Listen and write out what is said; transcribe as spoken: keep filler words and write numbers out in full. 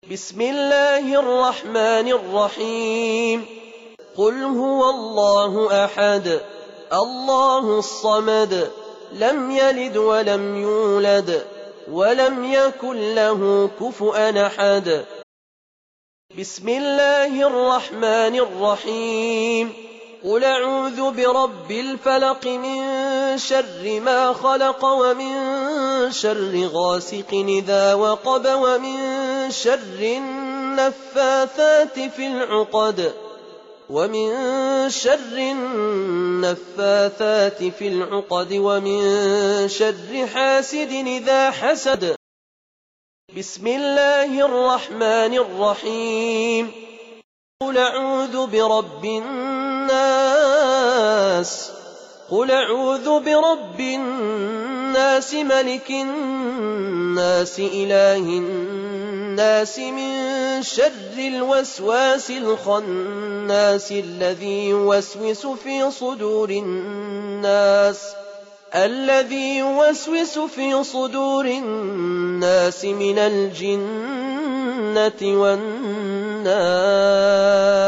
بسم الله الرحمن الرحيم قل هو الله أحد الله الصمد لم يلد ولم يولد ولم يكن له كفؤا أحد بسم الله الرحمن الرحيم قل أعوذ برب الفلق من شر ما خلق ومن شر غاسق إذا وقب ومن شر النفاثات في العقد ومن شر النفاثات في العقد ومن شر حاسد إذا حسد بسم الله الرحمن الرحيم قل أعوذ برب الناس قل أعوذ برب الناس ملك الناس إله الناس من شر الوسواس الخناس الذي يوسوس في صدور الناس الذي يوسوس في صدور الناس من الجنة والناس